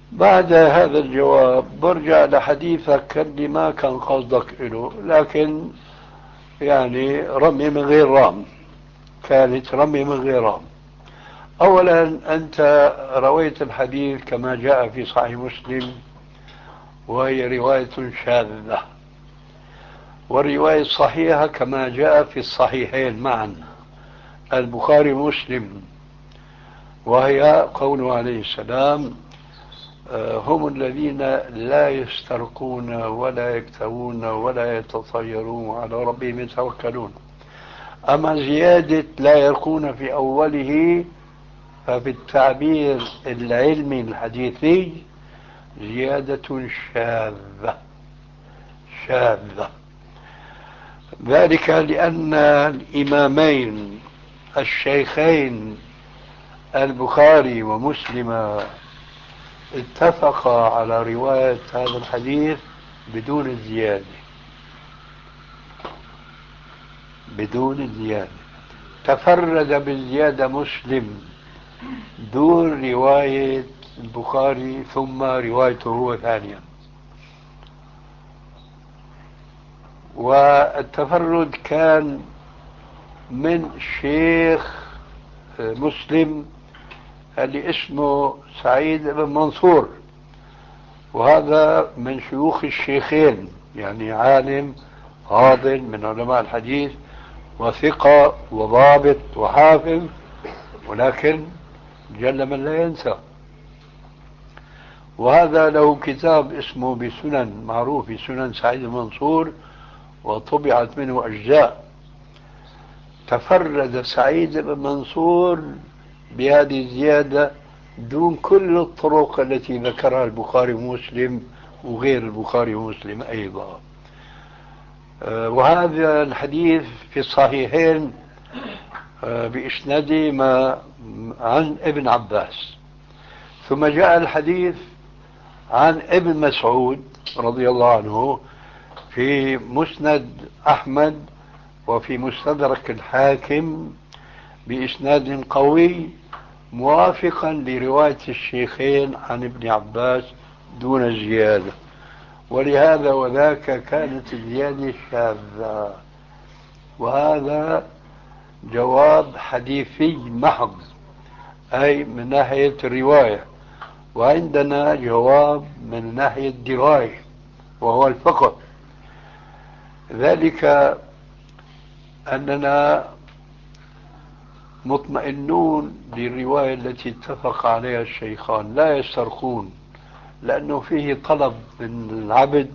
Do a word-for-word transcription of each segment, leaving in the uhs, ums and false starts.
بعد هذا الجواب برجع لحديثك اللي ما كان قصدك له، لكن يعني رمي من غير رام، كانت رمي من غير رام. أولا أنت رويت الحديث كما جاء في صحيح مسلم، وهي رواية شاذة، والرواية الصحيحة كما جاء في الصحيحين معا البخاري ومسلم، وهي قوله عليه السلام: هم الذين لا يسترقون ولا يكتوون ولا يتطيرون على ربهم يتوكلون. أما زيادة لا يرقون في أوله ففي التعبير العلمي الحديثي زيادة شاذة شاذة. ذلك لأن الإمامين الشيخين البخاري ومسلم اتفقا على رواية هذا الحديث بدون الزيادة، بدون الزيادة. تفرد بالزيادة مسلم دون رواية البخاري ثم روايته هو ثانيا. والتفرد كان من شيخ مسلم اللي اسمه سعيد بن منصور، وهذا من شيوخ الشيخين، يعني عالم فاضل من علماء الحديث وثقة وضابط وحافظ، ولكن جل من لا ينسى. وهذا له كتاب اسمه بسنن، معروف بسنن سعيد المنصور، وطبعت منه أجزاء. تفرد سعيد بن منصور بهذه الزيادة دون كل الطرق التي ذكرها البخاري ومسلم وغير البخاري ومسلم أيضا. وهذا الحديث في الصحيحين بإسناده ما عن ابن عباس. ثم جاء الحديث عن ابن مسعود رضي الله عنه في مسند أحمد وفي مستدرك الحاكم بإسناد قوي موافقا لرواية الشيخين عن ابن عباس دون زيادة، ولهذا وذاك كانت الزيادة شاذة. وهذا جواب حديثي محض، أي من ناحية الرواية، وعندنا جواب من ناحية الدراية وهو الفقه. ذلك أننا مطمئنون للرواية التي اتفق عليها الشيخان، لا يسترقون، لأنه فيه طلب من العبد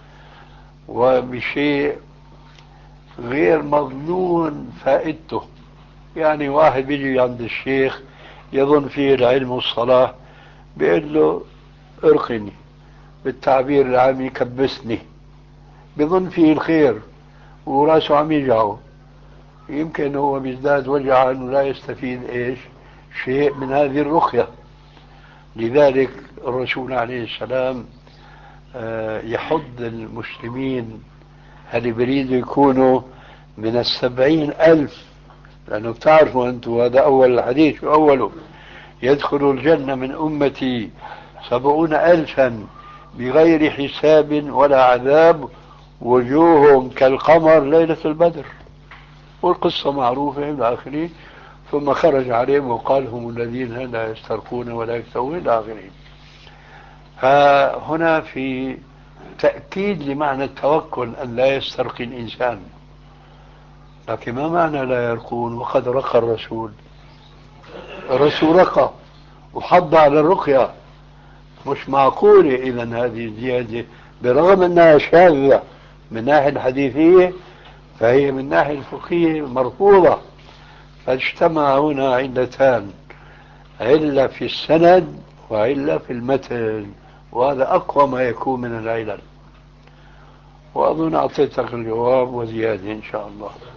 وبشيء غير مضمون فائدته. يعني واحد بيجي عند الشيخ يظن فيه العلم والصلاة، بيقول له ارقني، بالتعبير العامي كبسني، بظن فيه الخير وراسه عم يجعه، يمكن هو بيزداد وجع انه لا يستفيد ايش شيء من هذه الرقية. لذلك الرسول عليه السلام يحض المسلمين اللي بريدوا يكونوا من السبعين ألف، لأنه بتعرفوا أنتم هذا أول الحديث وأوله: يدخل الجنة من أمتي سبعون ألفا بغير حساب ولا عذاب وجوههم كالقمر ليلة البدر. والقصة معروفة إلى آخره. ثم خرج عليهم وقال: هم الذين لا يسترقون ولا يكتوون إلى آخره. فهنا في تأكيد لمعنى التوكل أن لا يسترقي الإنسان. لكن ما معنى لا يرقون وقد رقى الرسول؟ الرسول رقى وحض على الرقية، مش معقولة إذن هذه الزيادة برغم أنها شاذة من الناحية الحديثية، فهي من الناحية الفقهية مرفوضة. فاجتمع هنا علتان: علة في السند وعلة في المتن، وهذا أقوى ما يكون من العلل. وأظن أعطيتك الجواب وزيادة إن شاء الله.